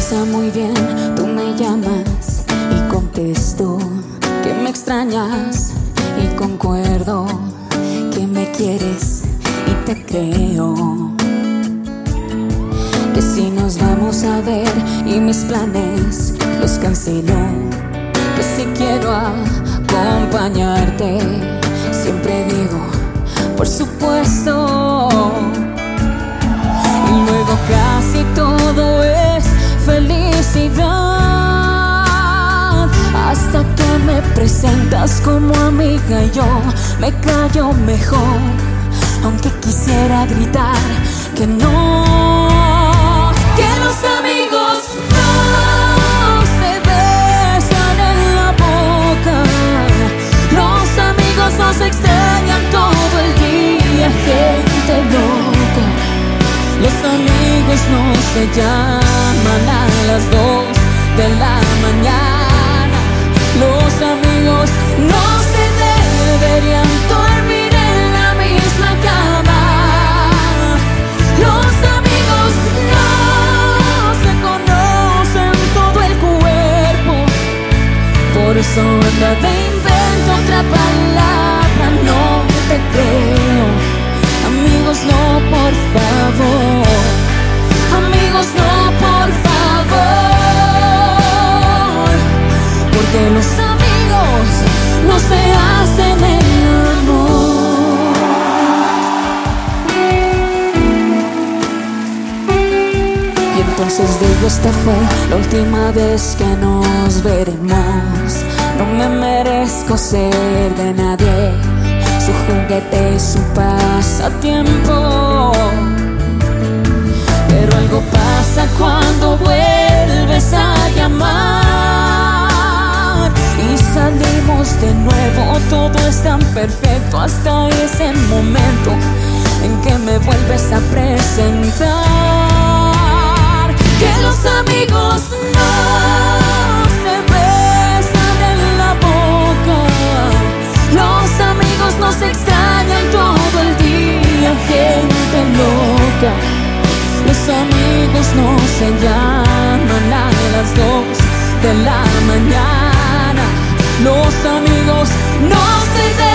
está muy bien, tú me llamas y contesto que me extrañas y concuerdo que me quieres y te creo. Que si nos vamos a ver y mis planes los cancelo, que si quiero acompañarte, siempre digo, por supuesto. Y luego casi todo es felicidad, hasta que me presentas como amiga y yo me callo mejor, aunque quisiera gritar que no, que los amigos no se besan en la boca, los amigos nos extrañan todo el día, gente loca. Los amigos no se llaman a las 2 de la mañana. Los amigos no se deberían dormir en la misma cama. Los amigos no se conocen todo el cuerpo. Por eso anda de invento otra palabra, no te creo. Amigos, no, por favor. Amigos, no, por favor. Porque los amigos no se hacen el amor. Y entonces digo, esta fue la última vez que nos veremos. No me merezco ser de nadie, su juguete y su pasatiempo. Pero algo pasa cuando vuelves a llamar y salimos de nuevo, todo es tan perfecto hasta ese momento en que me vuelves a presentar. Que los amigos no se besan en la boca, los amigos nos extrañan todo el día, gente loca. Los amigos no se llaman a las 2 de la mañana. Los amigos no se